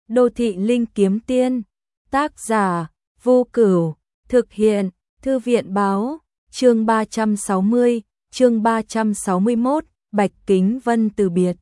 Đô thị linh kiếm tiên, tác giả, Vô Cửu, thực hiện, Thư viện báo, chương 360, chương 361, Bạch Kính Vân từ biệt.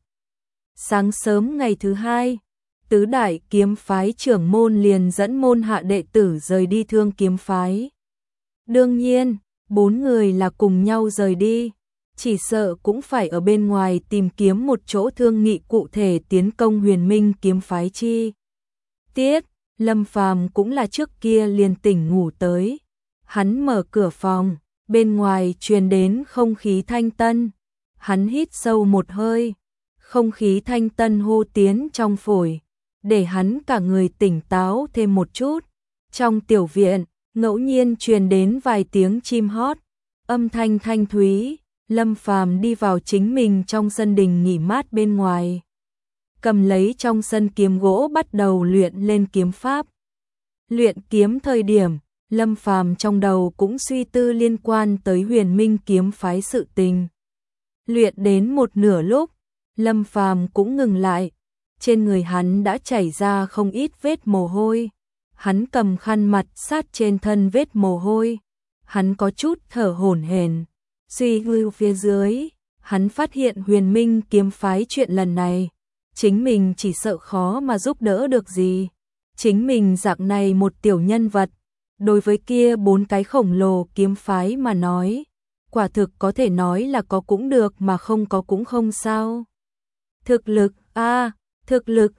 Sáng sớm ngày thứ hai, tứ đại kiếm phái trưởng môn liền dẫn môn hạ đệ tử rời đi Thương kiếm phái. Đương nhiên, 4 người là cùng nhau rời đi, chỉ sợ cũng phải ở bên ngoài tìm kiếm một chỗ thương nghị cụ thể tiến công Huyền Minh kiếm phái chi. Tiết, Lâm Phàm cũng là trước kia liền tỉnh ngủ tới. Hắn mở cửa phòng, bên ngoài truyền đến không khí thanh tân. Hắn hít sâu một hơi, không khí thanh tân hô tiến trong phổi, để hắn cả người tỉnh táo thêm một chút. Trong tiểu viện, ngẫu nhiên truyền đến vài tiếng chim hót, âm thanh thanh thúy. Lâm Phàm đi vào chính mình trong sân đình nghỉ mát bên ngoài, cầm lấy trong sân kiếm gỗ bắt đầu luyện lên kiếm pháp. Luyện kiếm thời điểm, Lâm Phàm trong đầu cũng suy tư liên quan tới Huyền Minh kiếm phái sự tình. Luyện đến một nửa lúc, Lâm Phàm cũng ngừng lại, trên người hắn đã chảy ra không ít vết mồ hôi. Hắn cầm khăn mặt sát trên thân vết mồ hôi, hắn có chút thở hổn hển. Suy lưu phía dưới, hắn phát hiện Huyền Minh kiếm phái chuyện lần này, chính mình chỉ sợ khó mà giúp đỡ được gì. Chính mình dạng này một tiểu nhân vật, đối với kia 4 cái khổng lồ kiếm phái mà nói, quả thực có thể nói là có cũng được mà không có cũng không sao. Thực lực thực lực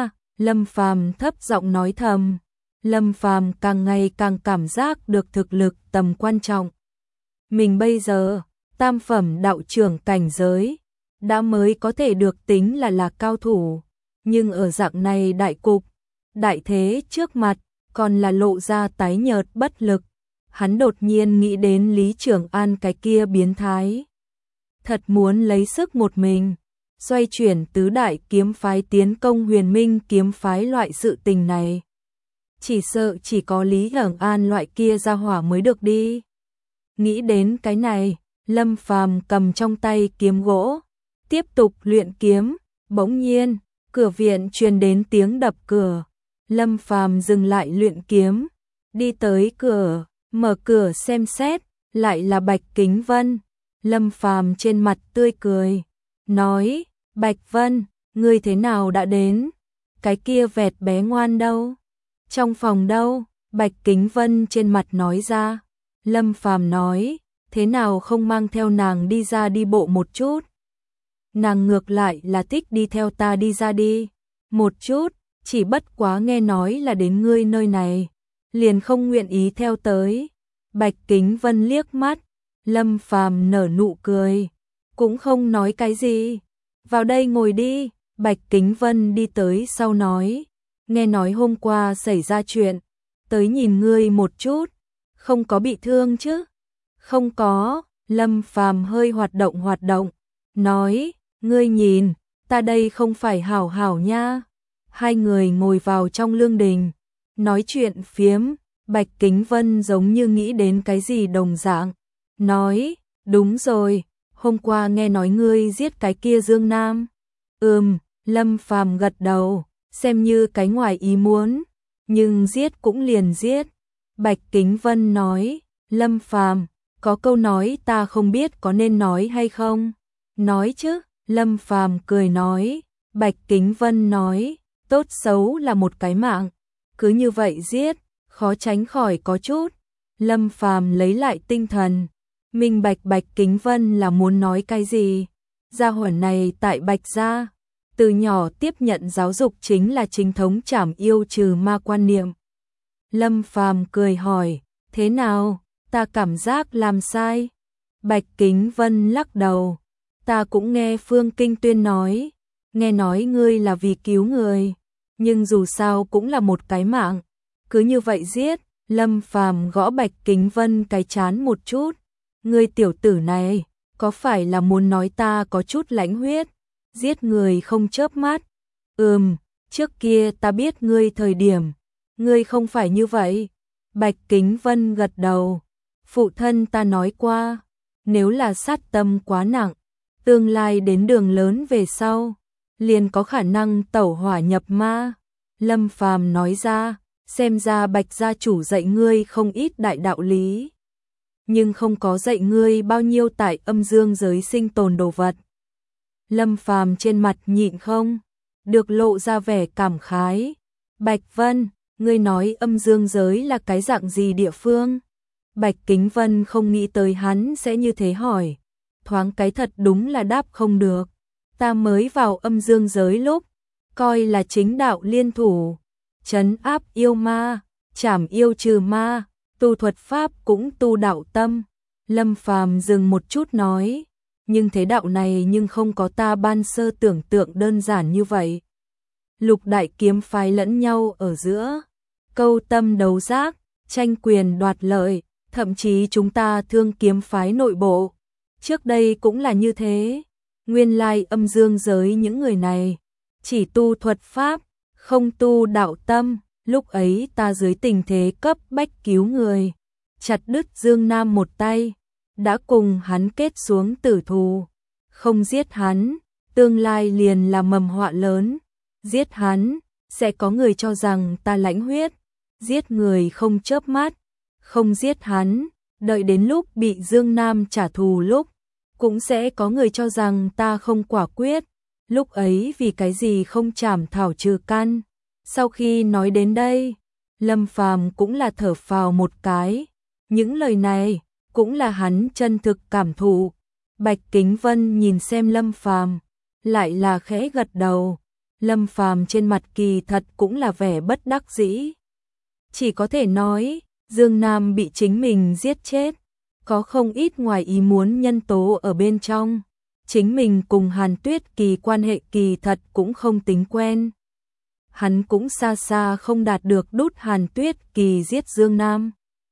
Lâm Phàm thấp giọng nói thầm. Lâm Phàm càng ngày càng cảm giác được thực lực tầm quan trọng. Mình bây giờ, tam phẩm đạo trưởng cảnh giới, đã mới có thể được tính là cao thủ, nhưng ở dạng này đại cục, đại thế trước mặt, còn là lộ ra tái nhợt bất lực. Hắn đột nhiên nghĩ đến Lý Trường An cái kia biến thái. Thật muốn lấy sức một mình, xoay chuyển tứ đại kiếm phái tiến công Huyền Minh kiếm phái loại sự tình này. Chỉ sợ chỉ có Lý Trường An loại kia ra hỏa mới được đi. Nghĩ đến cái này, Lâm Phàm cầm trong tay kiếm gỗ, tiếp tục luyện kiếm. Bỗng nhiên, cửa viện truyền đến tiếng đập cửa. Lâm Phàm dừng lại luyện kiếm, đi tới cửa, mở cửa xem xét, lại là Bạch Kính Vân. Lâm Phàm trên mặt tươi cười, nói: "Bạch Vân, ngươi thế nào đã đến? Cái kia vẹt bé ngoan đâu? Trong phòng đâu?" Bạch Kính Vân trên mặt nói ra. Lâm Phàm nói: "Thế nào không mang theo nàng đi ra đi bộ một chút? Nàng ngược lại là thích đi theo ta đi ra đi một chút, chỉ bất quá nghe nói là đến ngươi nơi này, liền không nguyện ý theo tới." Bạch Kính Vân liếc mắt, Lâm Phàm nở nụ cười, cũng không nói cái gì. "Vào đây ngồi đi." Bạch Kính Vân đi tới sau nói: "Nghe nói hôm qua xảy ra chuyện, tới nhìn ngươi một chút, không có bị thương chứ?" "Không có." Lâm Phàm hơi hoạt động, nói: "Ngươi nhìn, ta đây không phải hảo hảo nha." Hai người ngồi vào trong lương đình, nói chuyện phiếm. Bạch Kính Vân giống như nghĩ đến cái gì đồng dạng, nói: "Đúng rồi, hôm qua nghe nói ngươi giết cái kia Dương Nam." Lâm Phàm gật đầu, xem như cái ngoài ý muốn, nhưng giết cũng liền giết. Bạch Kính Vân nói: "Lâm Phàm, có câu nói ta không biết có nên nói hay không?" "Nói chứ." Lâm Phàm cười nói. Bạch Kính Vân nói: "Tốt xấu là một cái mạng, cứ như vậy giết, khó tránh khỏi có chút." Lâm Phàm lấy lại tinh thần, minh bạch Bạch Kính Vân là muốn nói cái gì. Gia hỏa này tại Bạch gia, từ nhỏ tiếp nhận giáo dục chính là chính thống trảm yêu trừ ma quan niệm. Lâm Phàm cười hỏi: "Thế nào, ta cảm giác làm sai?" Bạch Kính Vân lắc đầu: "Ta cũng nghe Phương Kinh Tuyên nói, nghe nói ngươi là vì cứu người, nhưng dù sao cũng là một cái mạng, cứ như vậy giết." Lâm Phàm gõ Bạch Kính Vân cái trán một chút: "Ngươi tiểu tử này, có phải là muốn nói ta có chút lãnh huyết, giết người không chớp mắt?" Trước kia ta biết ngươi thời điểm, ngươi không phải như vậy." Bạch Kính Vân gật đầu: "Phụ thân ta nói qua, nếu là sát tâm quá nặng, tương lai đến đường lớn về sau, liền có khả năng tẩu hỏa nhập ma. Lâm Phàm nói ra, xem ra Bạch gia chủ dạy ngươi không ít đại đạo lý, nhưng không có dạy ngươi bao nhiêu tại âm dương giới sinh tồn đồ vật. Lâm Phàm trên mặt nhịn không được lộ ra vẻ cảm khái. Bạch Vân, ngươi nói âm dương giới là cái dạng gì địa phương? Bạch Kính Vân không nghĩ tới hắn sẽ như thế hỏi. Thoáng cái thật đúng là đáp không được. Ta mới vào âm dương giới lúc, coi là chính đạo liên thủ, trấn áp yêu ma, trảm yêu trừ ma, tu thuật pháp cũng tu đạo tâm. Lâm Phàm dừng một chút nói, nhưng thế đạo này nhưng không có ta ban sơ tưởng tượng đơn giản như vậy. Lục đại kiếm phái lẫn nhau ở giữa, câu tâm đấu giác, tranh quyền đoạt lợi, thậm chí chúng ta thương kiếm phái nội bộ. Trước đây cũng là như thế, nguyên lai âm dương giới những người này chỉ tu thuật pháp, không tu đạo tâm. Lúc ấy ta dưới tình thế cấp bách cứu người, chặt đứt Dương Nam một tay, đã cùng hắn kết xuống tử thù. Không giết hắn, tương lai liền là mầm họa lớn. Giết hắn, sẽ có người cho rằng ta lãnh huyết, giết người không chớp mắt. Không giết hắn, đợi đến lúc bị Dương Nam trả thù lúc, cũng sẽ có người cho rằng ta không quả quyết. Lúc ấy vì cái gì không chảm thảo trừ căn. Sau khi nói đến đây, Lâm Phàm cũng là thở phào một cái. Những lời này cũng là hắn chân thực cảm thụ. Bạch Kính Vân nhìn xem Lâm Phàm, lại là khẽ gật đầu. Lâm Phàm trên mặt kỳ thật cũng là vẻ bất đắc dĩ. Chỉ có thể nói, Dương Nam bị chính mình giết chết, có không ít ngoài ý muốn nhân tố ở bên trong. Chính mình cùng Hàn Tuyết Kỳ quan hệ kỳ thật cũng không tính quen. Hắn cũng xa xa không đạt được đút Hàn Tuyết Kỳ giết Dương Nam.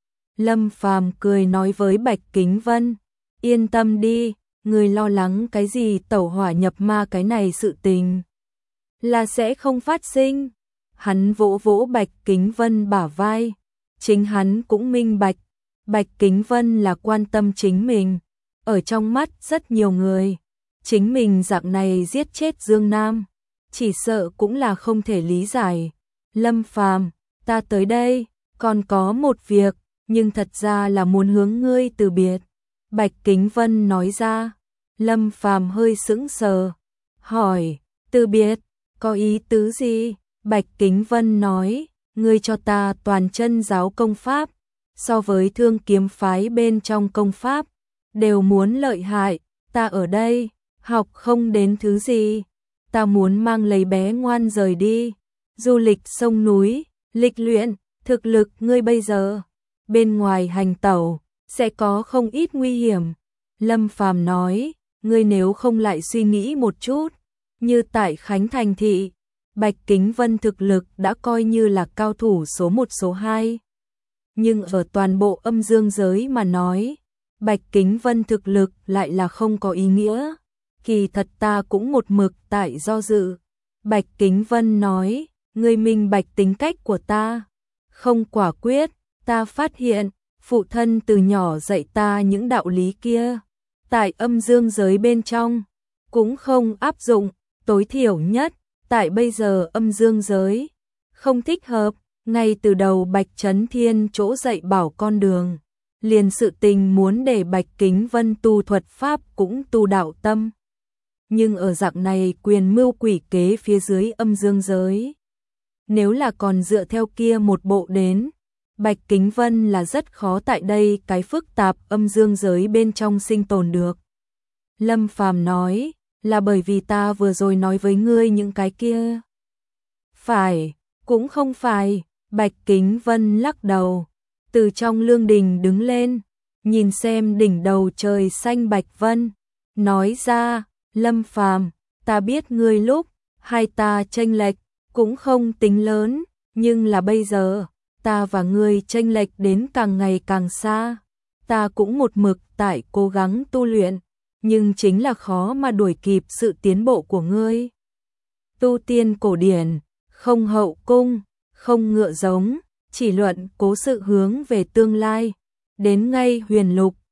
Lâm Phàm cười nói với Bạch Kính Vân, yên tâm đi, người lo lắng cái gì tẩu hỏa nhập ma cái này sự tình là sẽ không phát sinh. Hắn vỗ vỗ Bạch Kính Vân bả vai, chính hắn cũng minh bạch, Bạch Kính Vân là quan tâm chính mình. Ở trong mắt rất nhiều người, chính mình dạng này giết chết Dương Nam, chỉ sợ cũng là không thể lý giải. Lâm Phàm, ta tới đây, còn có một việc, nhưng thật ra là muốn hướng ngươi từ biệt. Bạch Kính Vân nói ra. Lâm Phàm hơi sững sờ, hỏi, từ biệt, có ý tứ gì? Bạch Kính Vân nói, ngươi cho ta toàn chân giáo công pháp, so với thương kiếm phái bên trong công pháp, đều muốn lợi hại, ta ở đây, học không đến thứ gì, ta muốn mang lấy bé ngoan rời đi, du lịch sông núi, lịch luyện, thực lực ngươi bây giờ, bên ngoài hành tẩu, sẽ có không ít nguy hiểm. Lâm Phàm nói, ngươi nếu không lại suy nghĩ một chút, như tại Khánh Thành Thị, Bạch Kính Vân thực lực đã coi như là cao thủ số 1 số 2. Nhưng ở toàn bộ âm dương giới mà nói, Bạch Kính Vân thực lực lại là không có ý nghĩa. Kỳ thật ta cũng một mực tại do dự. Bạch Kính Vân nói, ngươi minh bạch tính cách của ta, không quả quyết. Ta phát hiện, phụ thân từ nhỏ dạy ta những đạo lý kia, tại âm dương giới bên trong, cũng không áp dụng, tối thiểu nhất, tại bây giờ âm dương giới, không thích hợp. Ngay từ đầu Bạch Chấn Thiên chỗ dạy bảo con đường, liền sự tình muốn để Bạch Kính Vân tu thuật pháp cũng tu đạo tâm. Nhưng ở dạng này quyền mưu quỷ kế phía dưới âm dương giới, nếu là còn dựa theo kia một bộ đến, Bạch Kính Vân là rất khó tại đây cái phức tạp âm dương giới bên trong sinh tồn được. Lâm Phàm nói, là bởi vì ta vừa rồi nói với ngươi những cái kia. Phải, cũng không phải. Bạch Kính Vân lắc đầu, từ trong lương đình đứng lên, nhìn xem đỉnh đầu trời xanh Bạch Vân, nói ra, Lâm Phàm, ta biết ngươi lúc hai ta chênh lệch cũng không tính lớn, nhưng là bây giờ, ta và ngươi chênh lệch đến càng ngày càng xa. Ta cũng một mực tại cố gắng tu luyện, nhưng chính là khó mà đuổi kịp sự tiến bộ của ngươi. Tu tiên cổ điển, không hậu cung, không ngựa giống, chỉ luận cố sự hướng về tương lai, đến ngay huyền lục,